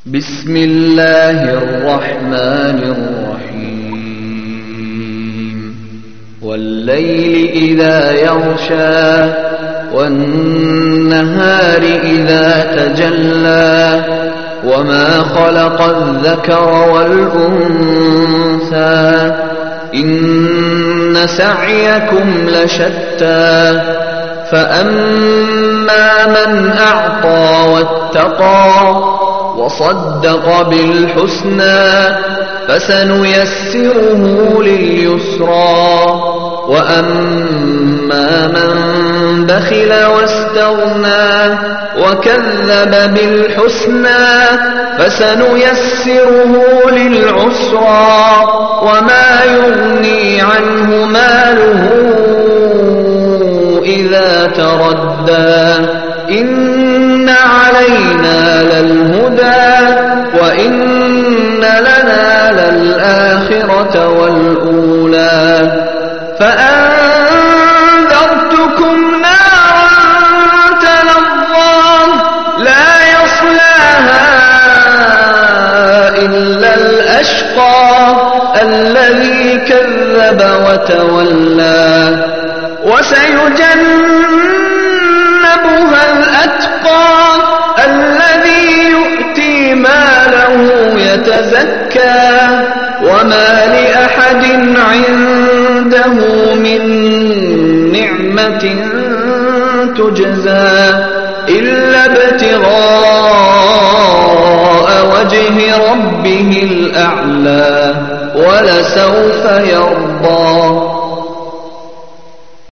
بسم الله الرحمن الرحيم والليل إذا يغشى والنهار إذا تجلى وما خلق الذكر والأنثى إن سعيكم لشتى فأما من أعطى واتقى وصدق بالحسنى فسنيسره لليسرى وأما من بخل واستغنى وكذب بالحسنى فسنيسره للعسرى وما يغني عنه ماله إذا تردى إن علينا للهدى وإن لنا للآخرة والأولى فأنذرتكم نارا تلظى لا يصلاها إلا الأشقى الذي كذب وتولى وسيجنبها الأتقى الذي يؤتي ماله يتزكى وما لأحد عنده من نعمة تجزى إلا ابتغاء وجه ربه الأعلى ولسوف يرضى